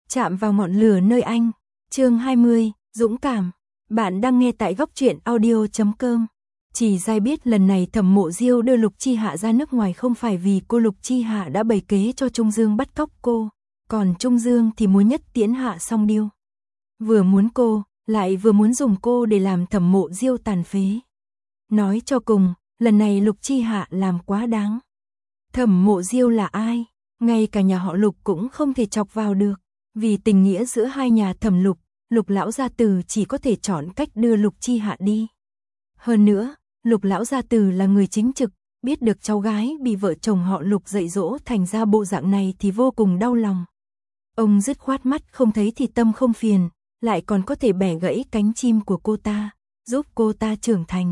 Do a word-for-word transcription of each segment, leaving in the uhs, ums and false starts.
Chạm vào ngọn lửa nơi anh. Chương hai mươi, dũng cảm. Bạn đang nghe tại góc truyện audio chấm com. Chỉ Giai biết lần này Thẩm Mộ Diêu đưa Lục Chi Hạ ra nước ngoài không phải vì cô Lục Chi Hạ đã bày kế cho Trung Dương bắt cóc cô, còn Trung Dương thì muốn nhất tiễn Hạ Song Điêu. Vừa muốn cô, lại vừa muốn dùng cô để làm Thẩm Mộ Diêu tàn phế. Nói cho cùng, lần này Lục Chi Hạ làm quá đáng. Thẩm Mộ Diêu là ai? Ngay cả nhà họ Lục cũng không thể chọc vào được. Vì tình nghĩa giữa hai nhà Thẩm Lục, Lục lão gia tử chỉ có thể chọn cách đưa Lục Chi Hạ đi. Hơn nữa, Lục lão gia tử là người chính trực, biết được cháu gái bị vợ chồng họ Lục dạy dỗ thành ra bộ dạng này thì vô cùng đau lòng. Ông dứt khoát mắt không thấy thì tâm không phiền, lại còn có thể bẻ gãy cánh chim của cô ta, giúp cô ta trưởng thành.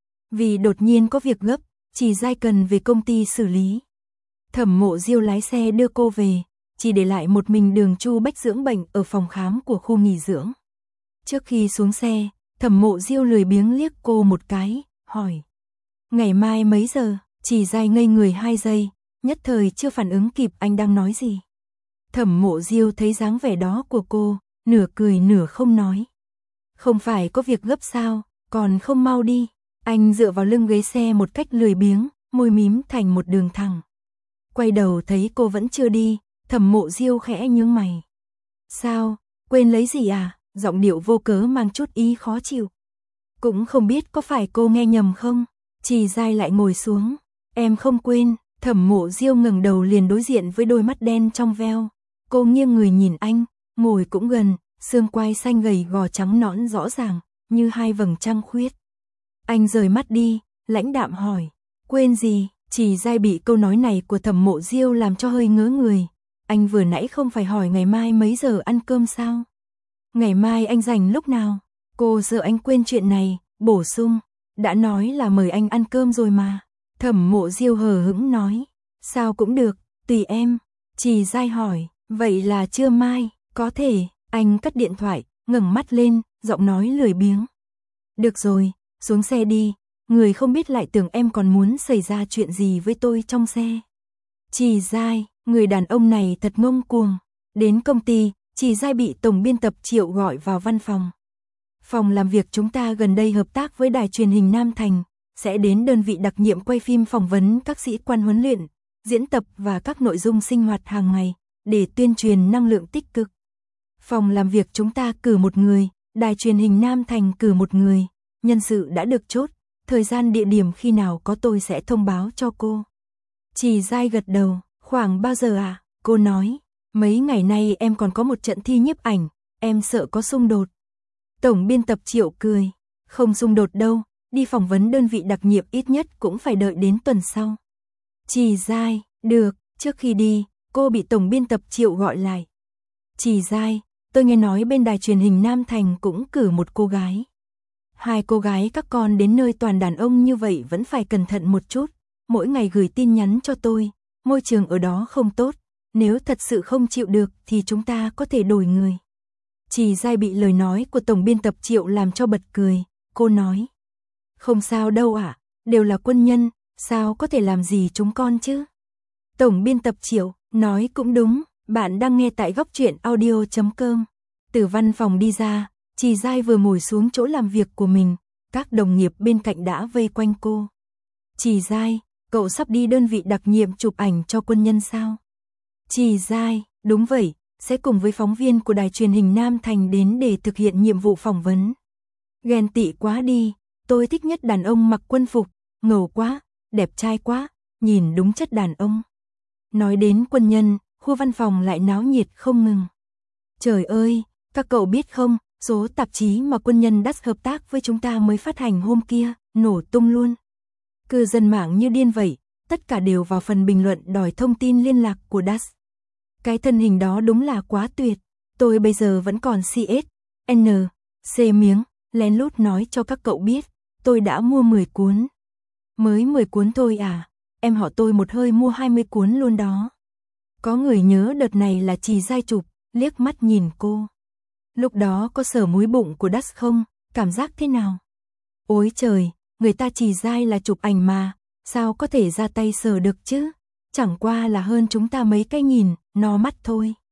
Vì đột nhiên có việc gấp, Chỉ Giai cần về công ty xử lý. Thẩm Mộ Diêu lái xe đưa cô về, chỉ để lại một mình Đường Chu Bách dưỡng bệnh ở phòng khám của khu nghỉ dưỡng. Trước khi xuống xe, Thẩm Mộ Diêu lười biếng liếc cô một cái, hỏi: "Ngày mai mấy giờ?" Chỉ Giai ngây người hai giây, nhất thời chưa phản ứng kịp anh đang nói gì. Thẩm Mộ Diêu thấy dáng vẻ đó của cô, nửa cười nửa không nói: "Không phải có việc gấp sao, còn không mau đi." Anh dựa vào lưng ghế xe một cách lười biếng, môi mím thành một đường thẳng. Quay đầu thấy cô vẫn chưa đi, Thẩm Mộ Diêu khẽ nhướng mày. "Sao, quên lấy gì à?" Giọng điệu vô cớ mang chút ý khó chịu. Cũng không biết có phải cô nghe nhầm không. Chỉ Giai lại ngồi xuống. "Em không quên." Thẩm Mộ Diêu ngẩng đầu liền đối diện với đôi mắt đen trong veo. Cô nghiêng người nhìn anh, ngồi cũng gần, xương quai xanh gầy gò trắng nõn rõ ràng, như hai vầng trăng khuyết. Anh rời mắt đi, lãnh đạm hỏi: "Quên gì?" Chỉ Giai bị câu nói này của Thẩm Mộ Diêu làm cho hơi ngớ người. Anh vừa nãy không phải hỏi ngày mai mấy giờ ăn cơm sao? "Ngày mai anh rảnh lúc nào?" Cô sợ anh quên chuyện này, bổ sung: "Đã nói là mời anh ăn cơm rồi mà." Thẩm Mộ Diêu hờ hững nói: "Sao cũng được, tùy em." Chỉ Giai hỏi: "Vậy là trưa mai, có thể?" Anh cất điện thoại, ngẩng mắt lên, giọng nói lười biếng: "Được rồi, xuống xe đi, người không biết lại tưởng em còn muốn xảy ra chuyện gì với tôi trong xe." Chỉ Giai, người đàn ông này thật ngông cuồng. Đến công ty, Chỉ Giai bị tổng biên tập Triệu gọi vào văn phòng. "Phòng làm việc chúng ta gần đây hợp tác với đài truyền hình Nam Thành, sẽ đến đơn vị đặc nhiệm quay phim phỏng vấn các sĩ quan huấn luyện, diễn tập và các nội dung sinh hoạt hàng ngày, để tuyên truyền năng lượng tích cực. Phòng làm việc chúng ta cử một người, đài truyền hình Nam Thành cử một người, nhân sự đã được chốt, thời gian địa điểm khi nào có tôi sẽ thông báo cho cô." Chỉ Giai gật đầu. "Khoảng bao giờ à?" Cô nói: "Mấy ngày nay em còn có một trận thi nhiếp ảnh, em sợ có xung đột." Tổng biên tập Triệu cười: "Không xung đột đâu, đi phỏng vấn đơn vị đặc nhiệm ít nhất cũng phải đợi đến tuần sau." Chỉ Giai: "Được." Trước khi đi, cô bị tổng biên tập Triệu gọi lại. "Chỉ Giai, tôi nghe nói bên đài truyền hình Nam Thành cũng cử một cô gái. Hai cô gái các con đến nơi toàn đàn ông như vậy vẫn phải cẩn thận một chút, mỗi ngày gửi tin nhắn cho tôi, môi trường ở đó không tốt, nếu thật sự không chịu được thì chúng ta có thể đổi người." Chỉ Giai bị lời nói của tổng biên tập Triệu làm cho bật cười, cô nói: "Không sao đâu ạ, đều là quân nhân, sao có thể làm gì chúng con chứ?" Tổng biên tập Triệu nói cũng đúng. Bạn đang nghe tại góc truyện audio chấm com. Từ văn phòng đi ra, Chỉ Giai vừa ngồi xuống chỗ làm việc của mình, các đồng nghiệp bên cạnh đã vây quanh cô. "Chỉ Giai, cậu sắp đi đơn vị đặc nhiệm chụp ảnh cho quân nhân sao?" Chỉ Giai: "Đúng vậy, sẽ cùng với phóng viên của đài truyền hình Nam Thành đến để thực hiện nhiệm vụ phỏng vấn." "Ghen tị quá đi, tôi thích nhất đàn ông mặc quân phục, ngầu quá, đẹp trai quá, nhìn đúng chất đàn ông." Nói đến quân nhân, khu văn phòng lại náo nhiệt không ngừng. "Trời ơi, các cậu biết không, số tạp chí mà quân nhân đắt hợp tác với chúng ta mới phát hành hôm kia, nổ tung luôn. Cư dân mạng như điên vậy, tất cả đều vào phần bình luận đòi thông tin liên lạc của đát. Cái thân hình đó đúng là quá tuyệt, tôi bây giờ vẫn còn xê ét, en, xê miếng, lén lút nói cho các cậu biết, tôi đã mua mười cuốn." "Mới mười cuốn thôi à, em họ tôi một hơi mua hai mươi cuốn luôn đó." Có người nhớ đợt này là Chỉ Giai chụp, liếc mắt nhìn cô. "Lúc đó có sờ múi bụng của đát không, cảm giác thế nào?" "Ôi trời, người ta Chỉ Giai là chụp ảnh mà, sao có thể ra tay sờ được chứ, chẳng qua là hơn chúng ta mấy cái nhìn, no mắt thôi."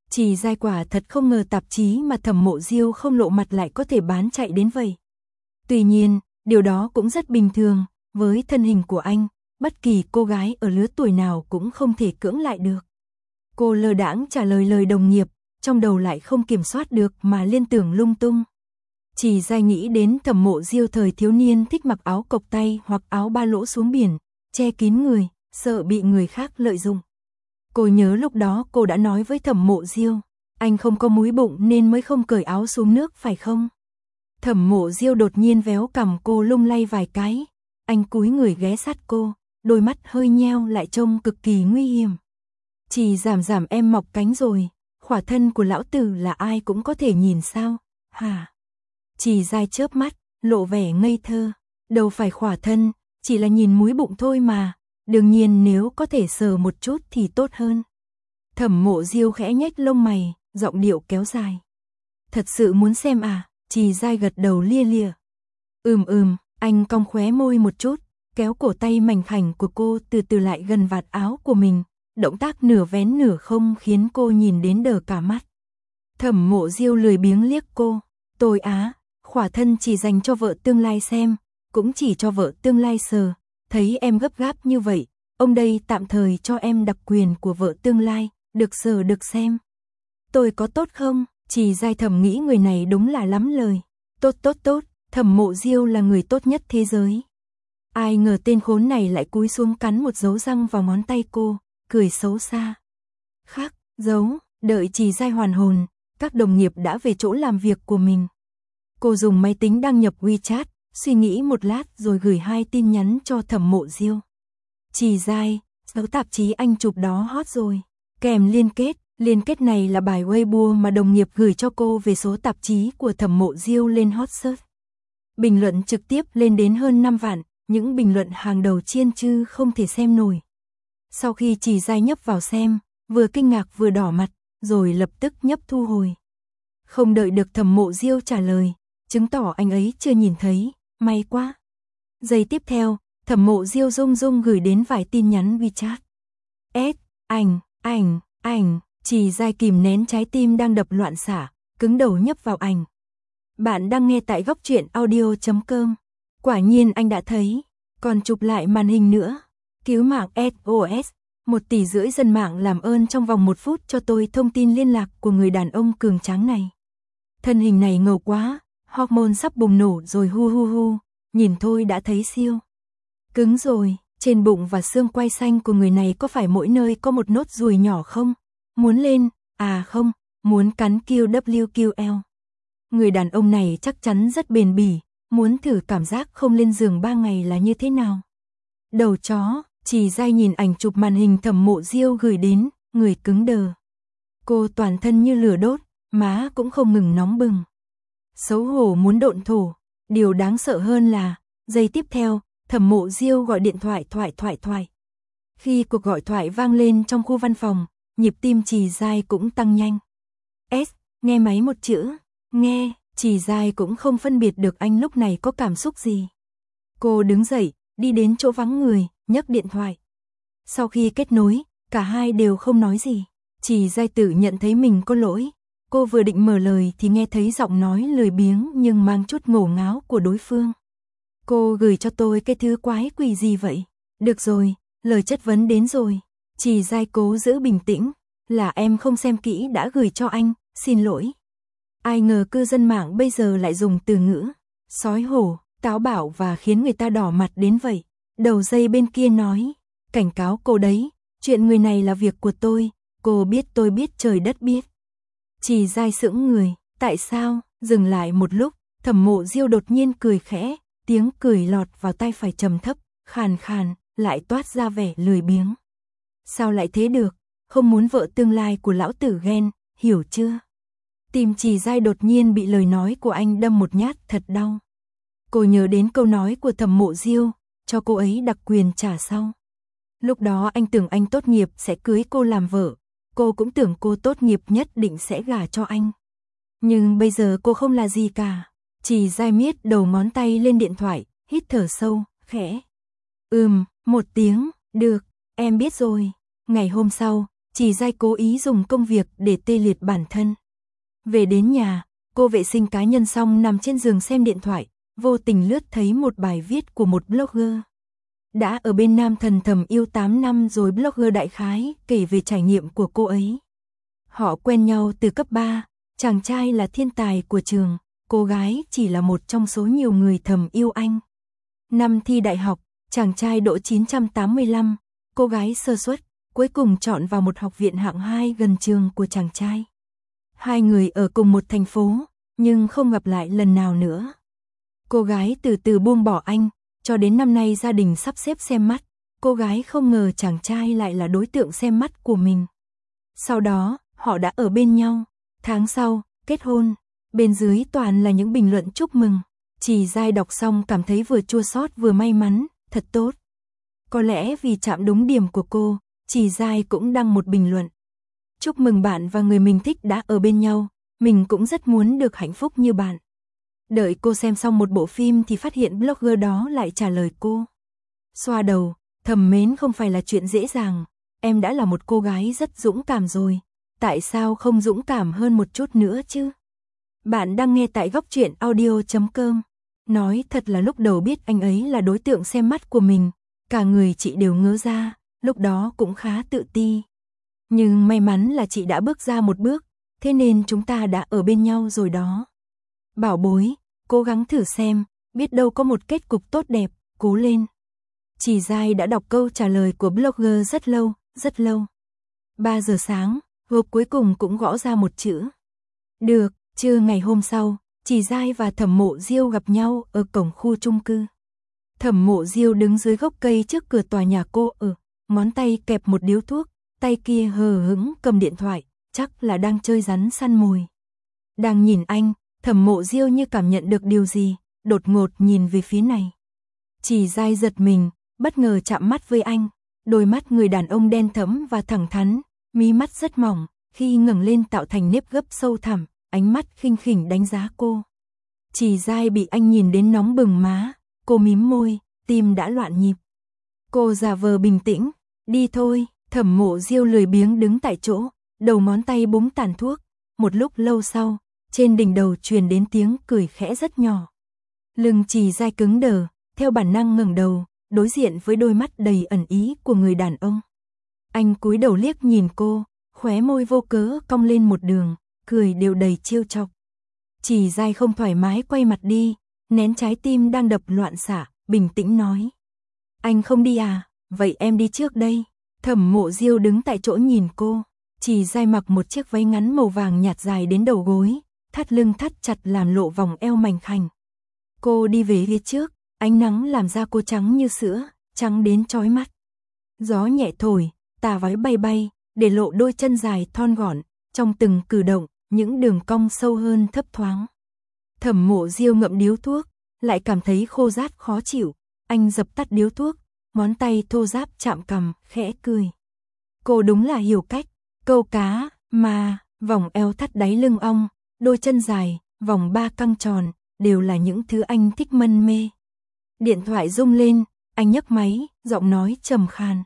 Chỉ Giai quả thật không ngờ tạp chí mà Thẩm Mộ Diêu không lộ mặt lại có thể bán chạy đến vậy. Tuy nhiên, điều đó cũng rất bình thường, với thân hình của anh, bất kỳ cô gái ở lứa tuổi nào cũng không thể cưỡng lại được. Cô lơ đãng trả lời lời đồng nghiệp, trong đầu lại không kiểm soát được mà liên tưởng lung tung. Chỉ Giai nghĩ đến Thẩm Mộ Diêu thời thiếu niên thích mặc áo cộc tay hoặc áo ba lỗ xuống biển, che kín người, sợ bị người khác lợi dụng. Cô nhớ lúc đó cô đã nói với Thẩm Mộ Diêu, anh không có múi bụng nên mới không cởi áo xuống nước phải không? Thẩm Mộ Diêu đột nhiên véo cằm cô lung lay vài cái, anh cúi người ghé sát cô, đôi mắt hơi nheo lại trông cực kỳ nguy hiểm. Chỉ giảm giảm em mọc cánh rồi, khỏa thân của lão tử là ai cũng có thể nhìn sao, hả? Chỉ Giai chớp mắt, lộ vẻ ngây thơ, đâu phải khỏa thân, chỉ là nhìn múi bụng thôi mà, đương nhiên nếu có thể sờ một chút thì tốt hơn. Thẩm Mộ Diêu khẽ nhếch lông mày, giọng điệu kéo dài. Thật sự muốn xem à? Chỉ Giai gật đầu lia lịa. Ừm ừm, anh cong khóe môi một chút, kéo cổ tay mảnh khảnh của cô từ từ lại gần vạt áo của mình, động tác nửa vén nửa không khiến cô nhìn đến đờ cả mắt. Thẩm Mộ Diêu lười biếng liếc cô, tôi á, khỏa thân chỉ dành cho vợ tương lai xem, cũng chỉ cho vợ tương lai sờ, thấy em gấp gáp như vậy, ông đây tạm thời cho em đặc quyền của vợ tương lai, được sờ được xem. Tôi có tốt không? Chỉ Giai thầm nghĩ người này đúng là lắm lời. Tốt tốt tốt, Thẩm Mộ Diêu là người tốt nhất thế giới. Ai ngờ tên khốn này lại cúi xuống cắn một dấu răng vào ngón tay cô, cười xấu xa. Khắc, dấu, đợi Chỉ Giai hoàn hồn, các đồng nghiệp đã về chỗ làm việc của mình. Cô dùng máy tính đăng nhập WeChat, suy nghĩ một lát rồi gửi hai tin nhắn cho Thẩm Mộ Diêu. Chỉ Giai, số tạp chí anh chụp đó hot rồi. Kèm liên kết, liên kết này là bài Weibo mà đồng nghiệp gửi cho cô về số tạp chí của Thẩm Mộ Diêu lên hot search. Bình luận trực tiếp lên đến hơn năm vạn, những bình luận hàng đầu chiên chư không thể xem nổi. Sau khi Chỉ Giai nhấp vào xem, vừa kinh ngạc vừa đỏ mặt, rồi lập tức nhấp thu hồi. Không đợi được Thẩm Mộ Diêu trả lời, chứng tỏ anh ấy chưa nhìn thấy, may quá. Giây tiếp theo, Thẩm Mộ Diêu rung rung gửi đến vài tin nhắn WeChat. S, ảnh, ảnh, ảnh, Chỉ Giai kìm nén trái tim đang đập loạn xạ, cứng đầu nhấp vào ảnh. Bạn đang nghe tại góc truyện audio chấm com. Quả nhiên anh đã thấy, còn chụp lại màn hình nữa. Cứu mạng ét ô ét, một tỷ rưỡi dân mạng làm ơn trong vòng một phút cho tôi thông tin liên lạc của người đàn ông cường tráng này. Thân hình này ngầu quá, hormone sắp bùng nổ rồi hu hu hu, nhìn thôi đã thấy siêu. Cứng rồi, trên bụng và xương quai xanh của người này có phải mỗi nơi có một nốt ruồi nhỏ không? Muốn lên, à không, muốn cắn Q W Q L. Người đàn ông này chắc chắn rất bền bỉ, muốn thử cảm giác không lên giường ba ngày là như thế nào. Đầu chó, Chỉ Giai nhìn ảnh chụp màn hình Thẩm Mộ Diêu gửi đến, người cứng đờ. Cô toàn thân như lửa đốt, má cũng không ngừng nóng bừng. Xấu hổ muốn độn thổ, điều đáng sợ hơn là, giây tiếp theo, Thẩm Mộ Diêu gọi điện thoại thoại thoại thoại. Khi cuộc gọi thoại vang lên trong khu văn phòng, nhịp tim Chỉ Giai cũng tăng nhanh. S, nghe máy một chữ, nghe, Chỉ Giai cũng không phân biệt được anh lúc này có cảm xúc gì. Cô đứng dậy, đi đến chỗ vắng người, nhấc điện thoại. Sau khi kết nối, cả hai đều không nói gì. Chỉ Giai tự nhận thấy mình có lỗi. Cô vừa định mở lời thì nghe thấy giọng nói lười biếng nhưng mang chút ngổ ngáo của đối phương. Cô gửi cho tôi cái thứ quái quỷ gì vậy? Được rồi, lời chất vấn đến rồi. Chỉ Giai cố giữ bình tĩnh. Là em không xem kỹ đã gửi cho anh, xin lỗi. Ai ngờ cư dân mạng bây giờ lại dùng từ ngữ sói hổ, táo bạo và khiến người ta đỏ mặt đến vậy. Đầu dây bên kia nói, cảnh cáo cô đấy, chuyện người này là việc của tôi, cô biết tôi biết trời đất biết. Chỉ Giai sững người, tại sao? Dừng lại một lúc, Thẩm Mộ Diêu đột nhiên cười khẽ, tiếng cười lọt vào tai phải trầm thấp, khàn khàn, lại toát ra vẻ lười biếng. Sao lại thế được? Không muốn vợ tương lai của lão tử ghen, hiểu chưa? Tim Chỉ Giai đột nhiên bị lời nói của anh đâm một nhát thật đau. Cô nhớ đến câu nói của Thẩm Mộ Diêu, cho cô ấy đặc quyền trả sau. Lúc đó anh tưởng anh tốt nghiệp sẽ cưới cô làm vợ, cô cũng tưởng cô tốt nghiệp nhất định sẽ gả cho anh. Nhưng bây giờ cô không là gì cả. Chỉ Giai miết đầu ngón tay lên điện thoại, hít thở sâu, khẽ. Ừm, một tiếng, được, em biết rồi. Ngày hôm sau, Chỉ Giai cố ý dùng công việc để tê liệt bản thân. Về đến nhà, cô vệ sinh cá nhân xong nằm trên giường xem điện thoại, vô tình lướt thấy một bài viết của một blogger. Đã ở bên nam thần thầm yêu tám năm rồi, blogger đại khái kể về trải nghiệm của cô ấy. Họ quen nhau từ cấp ba, chàng trai là thiên tài của trường, cô gái chỉ là một trong số nhiều người thầm yêu anh. Năm thi đại học, chàng trai đỗ chín trăm tám mươi lăm, cô gái sơ suất, cuối cùng chọn vào một học viện hạng hai gần trường của chàng trai. Hai người ở cùng một thành phố, nhưng không gặp lại lần nào nữa. Cô gái từ từ buông bỏ anh, cho đến năm nay gia đình sắp xếp xem mắt, cô gái không ngờ chàng trai lại là đối tượng xem mắt của mình. Sau đó, họ đã ở bên nhau, tháng sau, kết hôn, bên dưới toàn là những bình luận chúc mừng. Chỉ Giai đọc xong cảm thấy vừa chua xót vừa may mắn, thật tốt. Có lẽ vì chạm đúng điểm của cô, Chỉ Giai cũng đăng một bình luận. Chúc mừng bạn và người mình thích đã ở bên nhau, mình cũng rất muốn được hạnh phúc như bạn. Đợi cô xem xong một bộ phim thì phát hiện blogger đó lại trả lời cô. Xoa đầu, thầm mến không phải là chuyện dễ dàng, em đã là một cô gái rất dũng cảm rồi, tại sao không dũng cảm hơn một chút nữa chứ? Bạn đang nghe tại góc truyện audio chấm com. Nói thật là lúc đầu biết anh ấy là đối tượng xem mắt của mình, cả người chị đều ngớ ra, lúc đó cũng khá tự ti. Nhưng may mắn là chị đã bước ra một bước, thế nên chúng ta đã ở bên nhau rồi đó. Bảo bối, cố gắng thử xem, biết đâu có một kết cục tốt đẹp, cố lên. Chỉ Giai đã đọc câu trả lời của blogger rất lâu, rất lâu. ba giờ sáng, hộp cuối cùng cũng gõ ra một chữ. Được, trưa ngày hôm sau, Chỉ Giai và Thẩm Mộ Diêu gặp nhau ở cổng khu chung cư. Thẩm Mộ Diêu đứng dưới gốc cây trước cửa tòa nhà cô ở, ngón tay kẹp một điếu thuốc, tay kia hờ hững cầm điện thoại, chắc là đang chơi rắn săn mồi. Đang nhìn anh, Thẩm Mộ Diêu như cảm nhận được điều gì, đột ngột nhìn về phía này. Chỉ Giai giật mình, bất ngờ chạm mắt với anh, đôi mắt người đàn ông đen thẫm và thẳng thắn, mí mắt rất mỏng, khi ngẩng lên tạo thành nếp gấp sâu thẳm, ánh mắt khinh khỉnh đánh giá cô. Chỉ Giai bị anh nhìn đến nóng bừng má, cô mím môi, tim đã loạn nhịp. Cô giả vờ bình tĩnh, đi thôi. Thẩm Mộ Diêu lười biếng đứng tại chỗ, đầu ngón tay búng tàn thuốc. Một lúc lâu sau, trên đỉnh đầu truyền đến tiếng cười khẽ rất nhỏ. Lưng Chỉ Giai cứng đờ, theo bản năng ngẩng đầu, đối diện với đôi mắt đầy ẩn ý của người đàn ông. Anh cúi đầu liếc nhìn cô, khóe môi vô cớ cong lên một đường, cười đều đầy trêu chọc. Chỉ Giai không thoải mái quay mặt đi, nén trái tim đang đập loạn xạ, bình tĩnh nói. Anh không đi à, vậy em đi trước đây. Thẩm Mộ Diêu đứng tại chỗ nhìn cô. Chỉ Giai mặc một chiếc váy ngắn màu vàng nhạt dài đến đầu gối, thắt lưng thắt chặt làm lộ vòng eo mảnh khảnh. Cô đi về phía trước, ánh nắng làm da cô trắng như sữa, trắng đến chói mắt. Gió nhẹ thổi, tà váy bay bay, để lộ đôi chân dài thon gọn, trong từng cử động, những đường cong sâu hơn thấp thoáng. Thẩm Mộ Diêu ngậm điếu thuốc, lại cảm thấy khô rát khó chịu, anh dập tắt điếu thuốc, ngón tay thô ráp chạm cằm, khẽ cười. Cô đúng là hiểu cách, câu cá, mà, vòng eo thắt đáy lưng ong, đôi chân dài, vòng ba căng tròn, đều là những thứ anh thích mân mê. Điện thoại rung lên, anh nhấc máy, giọng nói trầm khàn.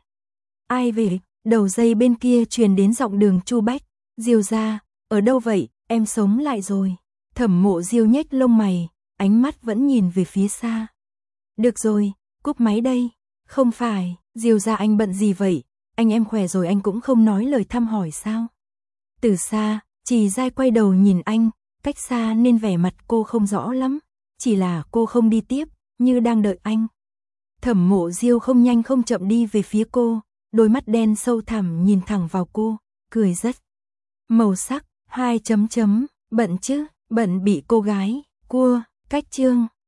Ai về? Đầu dây bên kia truyền đến giọng Đường Chu Bách. Diêu gia, ở đâu vậy, em sống lại rồi. Thẩm Mộ Diêu nhếch lông mày, ánh mắt vẫn nhìn về phía xa. Được rồi, cúp máy đây. Không phải, Diêu gia anh bận gì vậy? Anh em khỏe rồi anh cũng không nói lời thăm hỏi sao? Từ xa, Chỉ Giai quay đầu nhìn anh, cách xa nên vẻ mặt cô không rõ lắm, chỉ là cô không đi tiếp, như đang đợi anh. Thẩm Mộ Diêu không nhanh không chậm đi về phía cô, đôi mắt đen sâu thẳm nhìn thẳng vào cô, cười rất màu sắc, hai chấm chấm, bận chứ, bận bị cô gái, cua, cách chương.